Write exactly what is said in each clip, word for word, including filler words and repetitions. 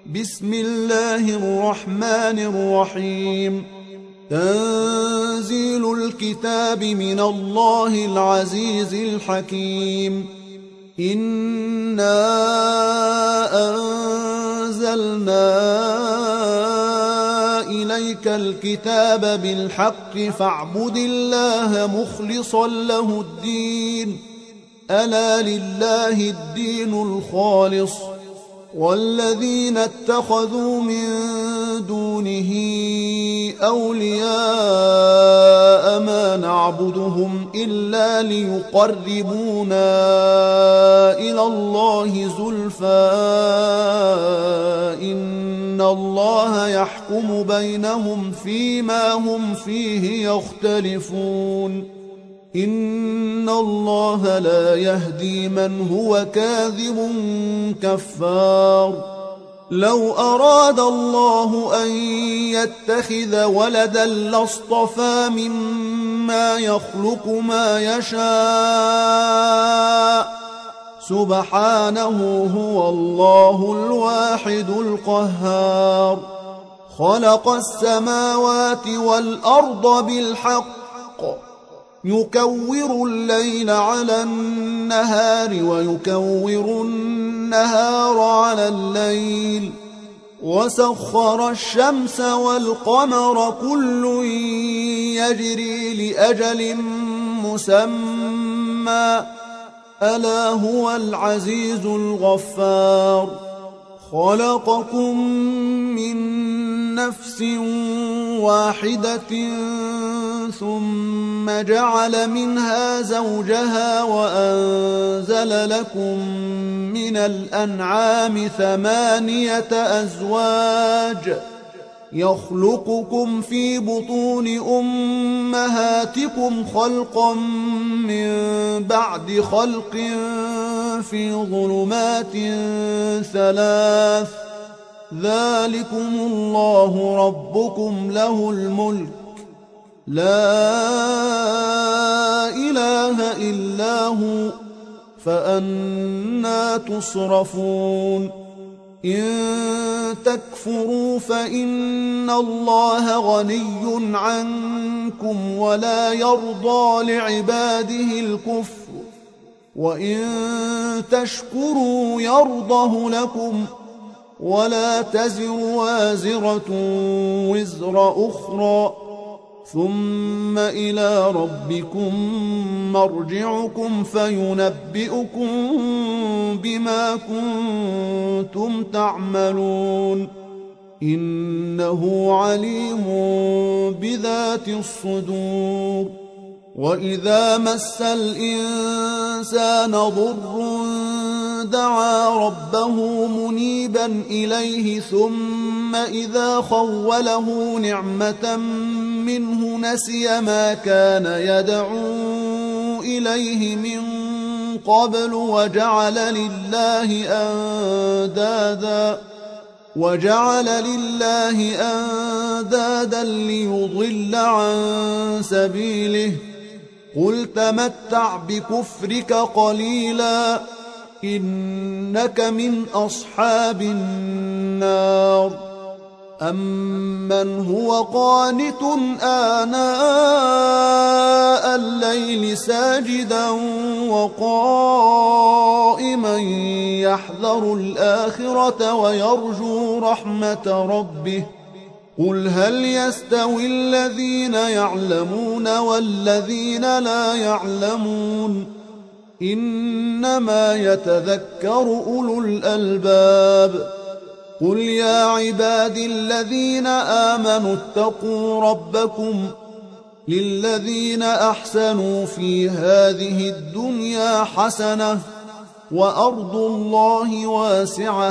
بسم الله الرحمن الرحيم. تنزيل الكتاب من الله العزيز الحكيم. إنا أنزلنا إليك الكتاب بالحق فاعبد الله مخلصا له الدين. ألا لله الدين الخالص، والذين اتخذوا من دونه أولياء ما نعبدهم إلا ليقربونا إلى الله زلفى إن الله يحكم بينهم فيما هم فيه يختلفون. إن الله لا يهدي من هو كاذب كفار. لو أراد الله أن يتخذ ولدا لاصطفى مما يخلق ما يشاء، سبحانه هو الله الواحد القهار. خلق السماوات والأرض بالحق، يكور الليل على النهار ويكور النهار على الليل، وسخر الشمس والقمر كل يجري لأجل مسمى، ألا هو العزيز الغفار. خلقكم من نفس واحدة ثم جعل منها زوجها وأنزل لكم من الأنعام ثمانية أزواج، يخلقكم في بطون أمهاتكم خلقا من بعد خلق في ظلمات ثلاث، ذلكم الله ربكم له الملك، لا إله إلا هو، فأنى تصرفون. إن تكفروا فإن الله غني عنكم ولا يرضى لعباده الكفر، وإن تشكروا يرضه لكم، ولا تزر وازرة وزر أخرى، ثم إلى ربكم مرجعكم فينبئكم بما كنتم تعملون، إنه عليم بذات الصدور. وإذا مس الإنسان ضر دعا ربه منيبا إليه ثم إذا خوله نعمة منه نسي ما كان يدعو إليه من قبل وجعل لله أندادا وجعل لله أندادا ليضل عن سبيله. قل تمتع بكفرك قليلا إنك من أصحاب النار. أمن هو قانت آناء الليل ساجدا وقائما يحذر الآخرة ويرجو رحمة ربه. قل هل يستوي الذين يعلمون والذين لا يعلمون؟ إنما يتذكر أولو الألباب. قل يا عبادي الذين آمنوا اتقوا ربكم للذين أحسنوا في هذه الدنيا حسنة وأرض الله واسعة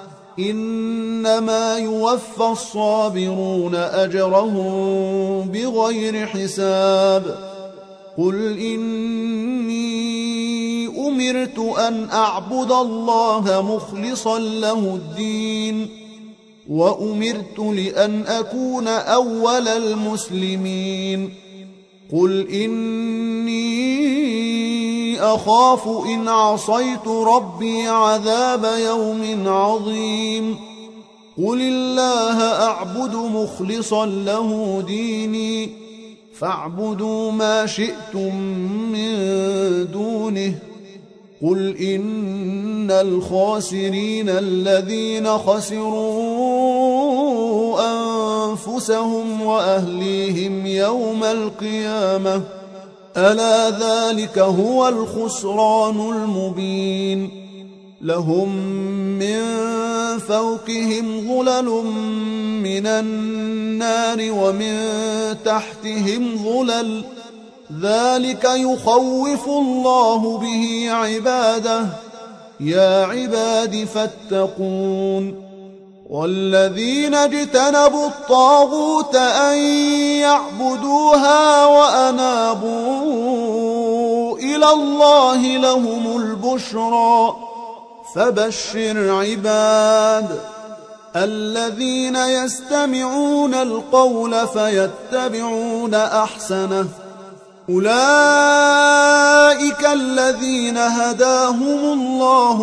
إنما يوفى الصابرون أجرهم بغير حساب. قل إني أمرت أن أعبد الله مخلصا له الدين وأمرت لأن أكون أول المسلمين. قل إني أخاف إن عصيت ربي عذاب يوم عظيم. قل الله أعبد مخلصا له ديني فاعبدوا ما شئتم من دونه قل إن الخاسرين الذين خسروا أنفسهم وأهليهم يوم القيامة ألا ذلك هو الخسران المبين لهم من فوقهم ظلل من النار ومن تحتهم ظلل ذلك يخوف الله به عباده يا عباد فاتقون والذين اجتنبوا الطاغوت أن يعبدوها وأنابوا إلى الله لهم البشرى فبشر عباد الذين يستمعون القول فيتبعون أحسنه أولئك الذين هداهم الله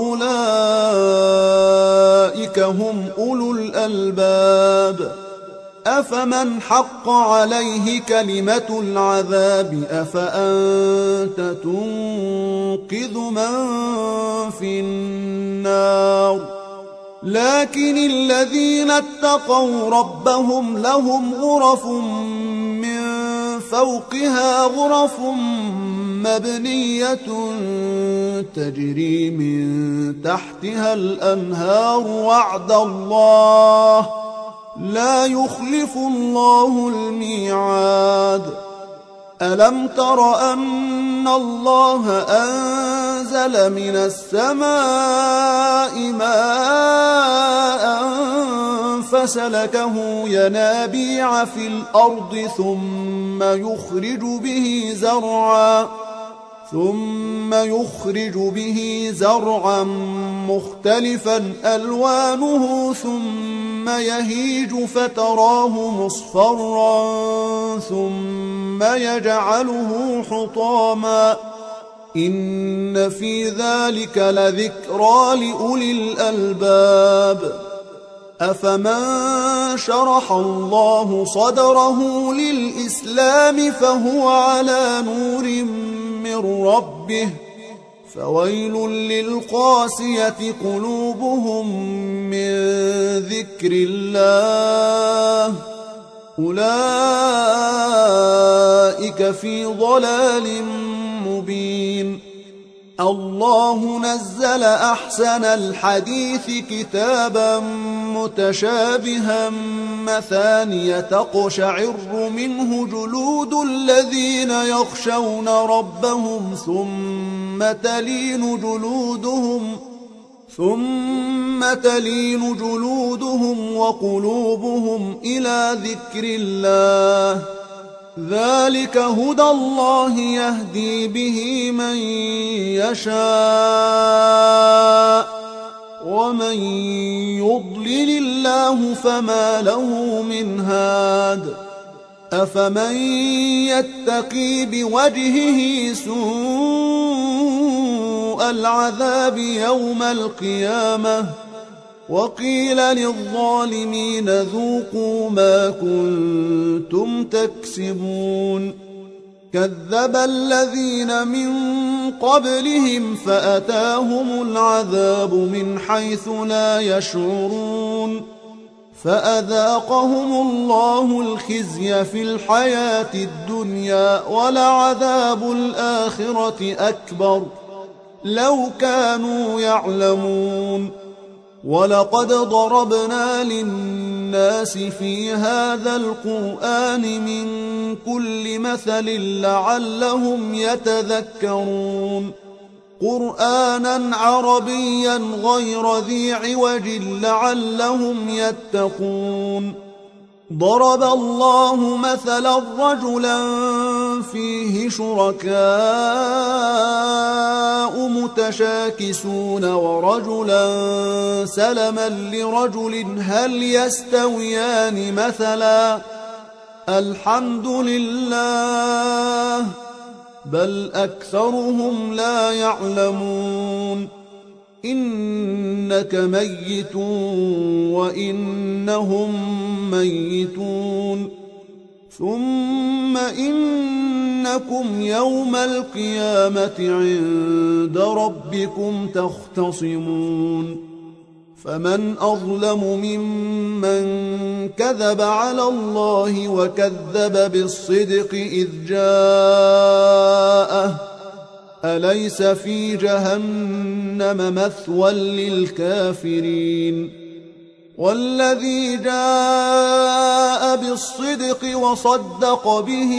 وأولئك هم أولو الألباب أفمن حق عليه كلمة العذاب أفأنت تنقذ من في النار لكن الذين اتقوا ربهم لهم غرف من فوقها غرف مبنية تجري من تحتها الأنهار وعد الله لا يخلف الله الميعاد ألم تر أن الله أنزل من السماء ماء فسلكه ينابيع في الأرض ثم يخرج به زرعا ثم يخرج به زرعا مختلفا ألوانه ثم يهيج فتراه مصفرا ثم يجعله حطاما إن في ذلك لذكرى لأولي الألباب أفمن شرح الله صدره للإسلام فهو على نور من ربه فويل للقاسية قلوبهم من ذكر الله أولئك في ضلال مبين الله نزل أحسن الحديث كتابا متشابها مثانية تقشعر منه جلود الذين يخشون ربهم ثم تلين جلودهم ثم تلين جلودهم وقلوبهم إلى ذكر الله ذلك هدى الله يهدي به من يشاء ومن يضلل الله فما له من هاد أفمن يتقي بوجهه سوء العذاب يوم القيامة وقيل للظالمين ذوقوا ما كنتم تكسبون كذب الذين من قبلهم فأتاهم العذاب من حيث لا يشعرون فأذاقهم الله الخزي في الحياة الدنيا ولعذاب الآخرة أكبر لو كانوا يعلمون ولقد ضربنا للناس في هذا القرآن من كل مثل لعلهم يتذكرون قرآنا عربيا غير ذي عوج لعلهم يتقون ضرب الله مثلا رجلا فيه شركاء متشاكسون ورجلا سلما لرجل هل يستويان مثلا الحمد لله بل أكثرهم لا يعلمون إنك ميت وإنهم ميتون ثم إنكم يوم القيامة عند ربكم تختصمون فمن أظلم ممن كذب على الله وكذب بالصدق إذ جاءه أليس في جهنم مثوى للكافرين والذي جاء بالصدق وصدق به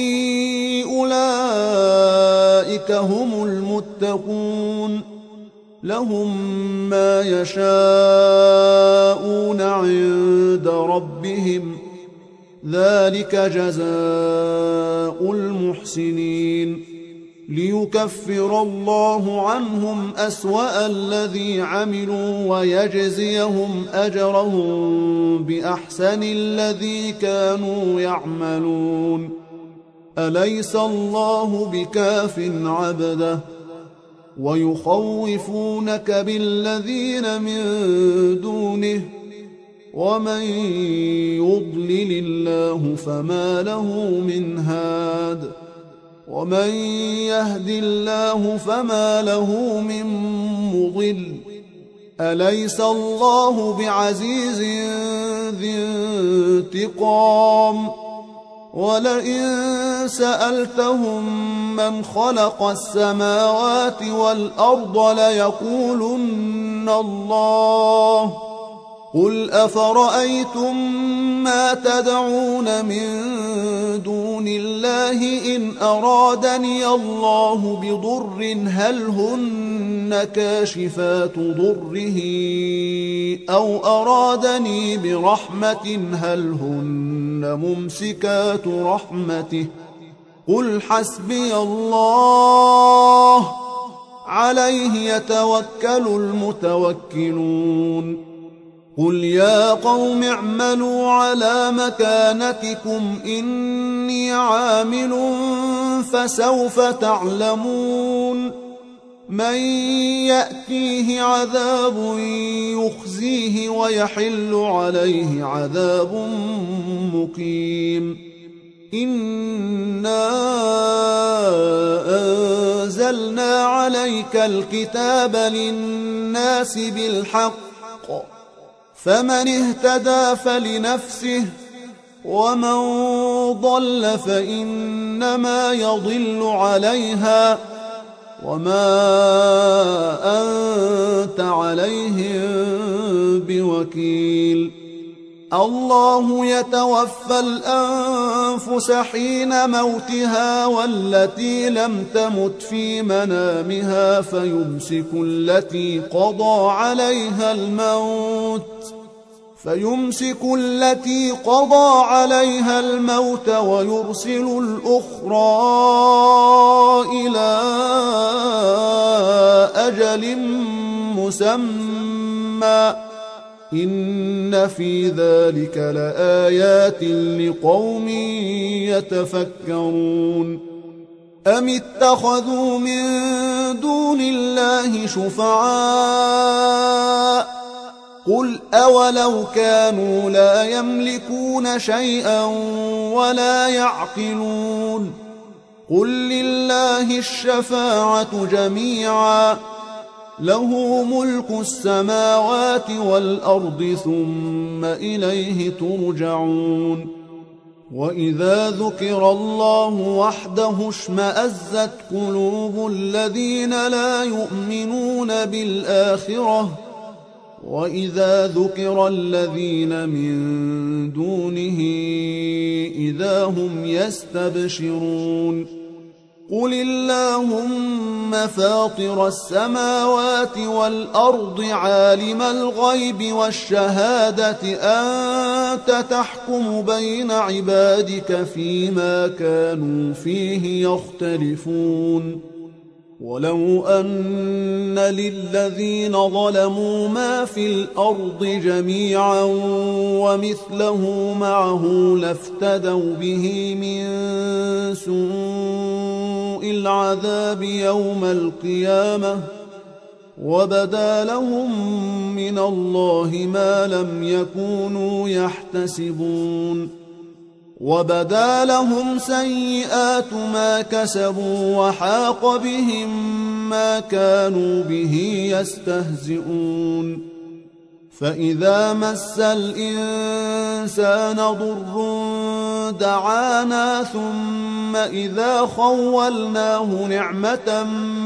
أولئك هم المتقون لهم ما يشاءون عند ربهم ذلك جزاء المحسنين ليكفر الله عنهم أسوأ الذي عملوا ويجزيهم أجرهم بأحسن الذي كانوا يعملون أليس الله بكاف عبده ويخوفونك بالذين من دونه ومن يضلل الله فما له من هاد ومن يهد الله فما له من مضل أليس الله بعزيز ذي انتقام ولئن سألتهم من خلق السماوات والأرض ليقولن الله قل أفرأيتم ما تدعون من دون الله إن أرادني الله بضر هل هن كاشفات ضره أو أرادني برحمة هل هن ممسكات رحمته قل حسبي الله عليه يتوكل المتوكلون قل يا قوم اعملوا على مكانتكم إني عامل فسوف تعلمون من يأتيه عذاب يخزيه ويحل عليه عذاب مقيم إنا أنزلنا عليك الكتاب للناس بالحق فمن اهتدى فلنفسه ومن ضل فإنما يضل عليها وما أنت عليهم بوكيل الله يتوفى الأنفس حين موتها والتي لم تمت في منامها فيمسك التي قضى عليها الموت فيمسك التي قضى عليها الموت ويرسل الأخرى إلى أجل مسمى إن في ذلك لآيات لقوم يتفكرون أم اتخذوا من دون الله شفعاء قل أولو كانوا لا يملكون شيئا ولا يعقلون قل لله الشفاعة جميعا له ملك السماوات والأرض ثم إليه ترجعون وإذا ذكر الله وحده اشمأزت قلوب الذين لا يؤمنون بالآخرة وإذا ذكر الذين من دونه إذا هم يستبشرون قل اللهم فاطر السماوات والأرض عالم الغيب والشهادة أنت تحكم بين عبادك فيما كانوا فيه يختلفون ولو أن للذين ظلموا ما في الأرض جميعا ومثله معه لافتدوا به من سوء العذاب يوم القيامة وبدا لهم من الله ما لم يكونوا يحتسبون وبدا لهم سيئات ما كسبوا وحاق بهم ما كانوا به يستهزئون فإذا مس الإنسان ضر دعانا ثم إذا خولناه نعمة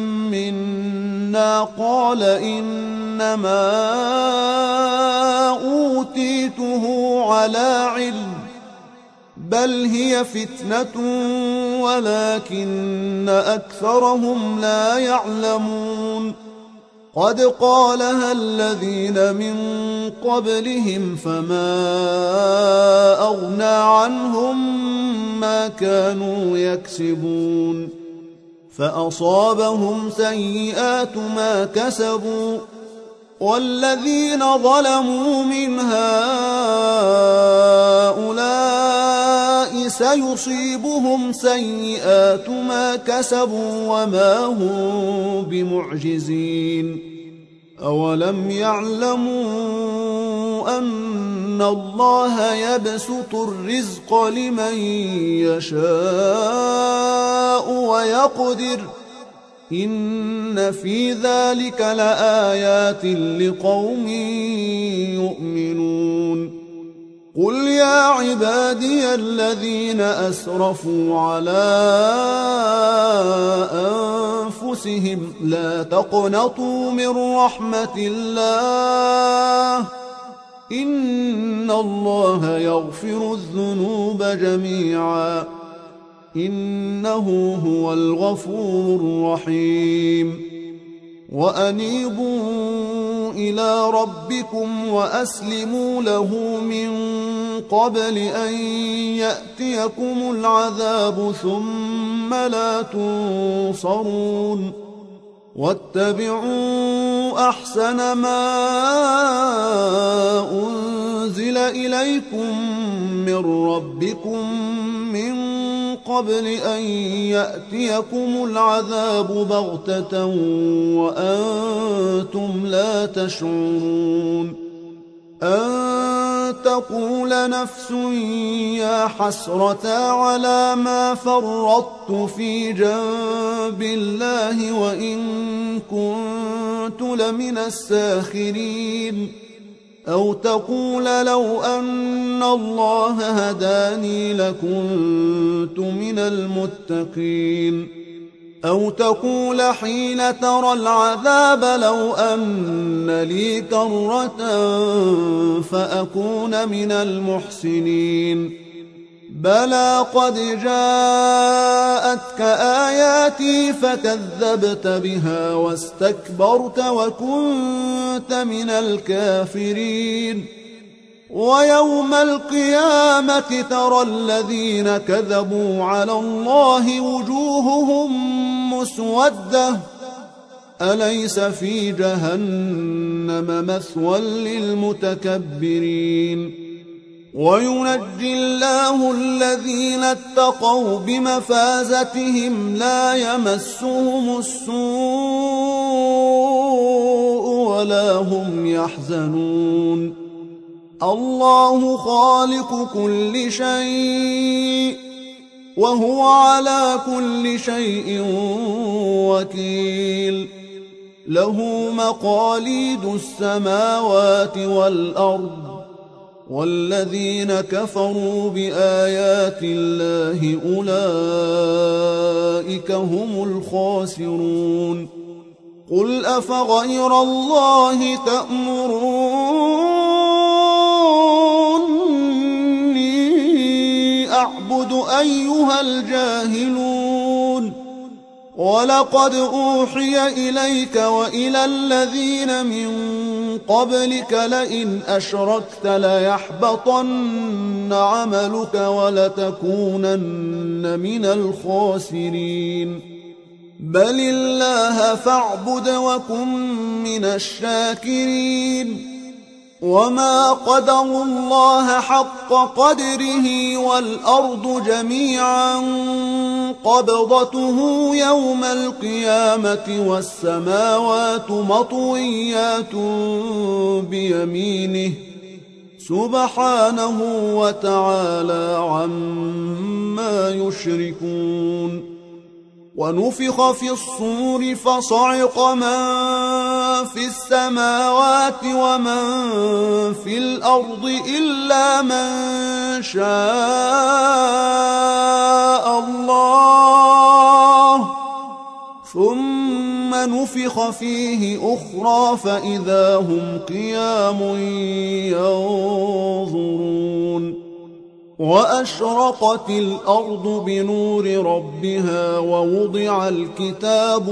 منا قال إنما أوتيته على علم بل هي فتنة ولكن أكثرهم لا يعلمون قد قالها الذين من قبلهم فما أغنى عنهم ما كانوا يكسبون فأصابهم سيئات ما كسبوا والذين ظلموا من هؤلاء سيصيبهم سيئات ما كسبوا وما هم بمعجزين أولم يعلموا أن الله يبسط الرزق لمن يشاء ويقدر إن في ذلك لآيات لقوم يؤمنون قل يا عبادي الذين أسرفوا على أنفسهم لا تقنطوا من رحمة الله إن الله يغفر الذنوب جميعا إنه هو الغفور الرحيم وأنيبوا إلى ربكم وأسلموا له من قبل أن يأتيكم العذاب ثم لا تنصرون واتبعوا أحسن ما أنزل إليكم من ربكم من قبل أن يأتيكم العذاب بغتة وأنتم لا تشعرون أن تقول نفس يا حسرة على ما فرطت في جنب الله وإن كنت لمن الساخرين أو تقول لو أن الله هداني لكنت من المتقين أو تقول حين ترى العذاب لو أن لي كرة فأكون من المحسنين بلى قد جاءتك آياتي فكذبت بها واستكبرت وكنت من الكافرين ويوم القيامة ترى الذين كذبوا على الله وجوههم مسودة أليس في جهنم مثوى للمتكبرين وينجي الله الذين اتقوا بمفازتهم لا يمسهم السوء ولا هم يحزنون الله خالق كل شيء وهو على كل شيء وكيل له مقاليد السماوات والأرض والذين كفروا بآيات الله أولئك هم الخاسرون قل أفغير الله تأمروني أعبد أيها الجاهلون ولقد أوحي إليك وإلى الذين من قبلك لئن أشركت ليحبطن عملك ولتكونن من الخاسرين بل الله فاعبد وكن من الشاكرين وما قدروا الله حق قدره والأرض جميعا قبضته يوم القيامة والسماوات مطويات بيمينه سبحانه وتعالى عما يشركون. ونفخ في الصور فصعق من في السماوات ومن في الأرض إلا من شاء الله ثم نفخ فيه أخرى فإذا هم قيام ينظرون. وأشرقت الأرض بنور ربها ووضع الكتاب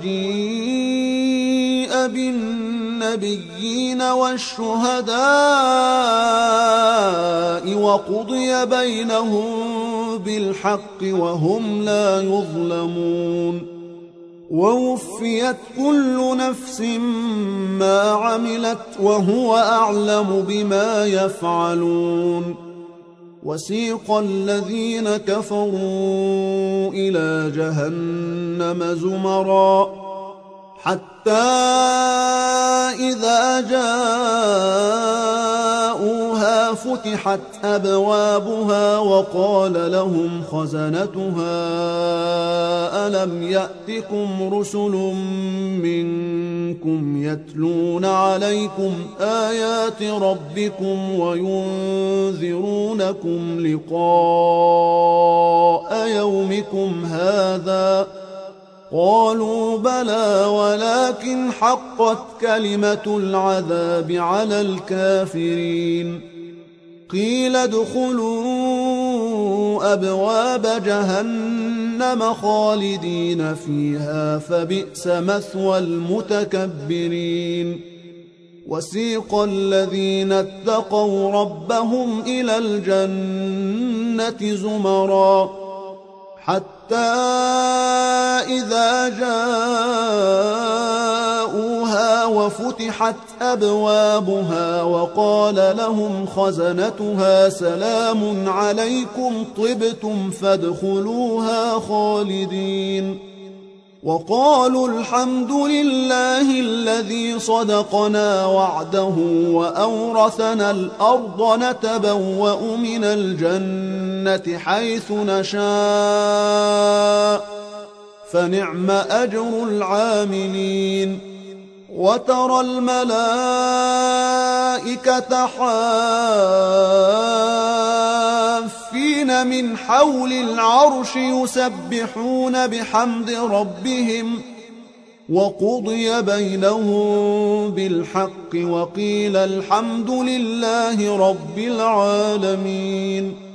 وجيء بالنبيين والشهداء وقضي بينهم بالحق وهم لا يظلمون. ووفيت كل نفس ما عملت وهو أعلم بما يفعلون. وسيق الذين كفروا إلى جهنم زمرا حتى إذا جاءوها فتحت أبوابها وقال لهم خزنتها ألم يأتكم رسل منكم يتلون عليكم آيات ربكم وينذرونكم لقاء يومكم هذا قالوا بلى ولكن حقت كلمة العذاب على الكافرين. قيل ادخلوا أبواب جهنم خالدين فيها فبئس مثوى المتكبرين. وسيق الذين اتقوا ربهم إلى الجنة زمرا حتى إذا جاءوها وفتحت أبوابها وقال لهم خزنتها سلام عليكم طبتم فادخلوها خالدين. وقالوا الحمد لله الذي صدقنا وعده وأورثنا الأرض نتبوأ من الجنة حيث نشاء فنعم أجر العاملين. وترى الملائكة حافين من حول العرش يسبحون بحمد ربهم وقضي بينهم بالحق وقيل الحمد لله رب العالمين.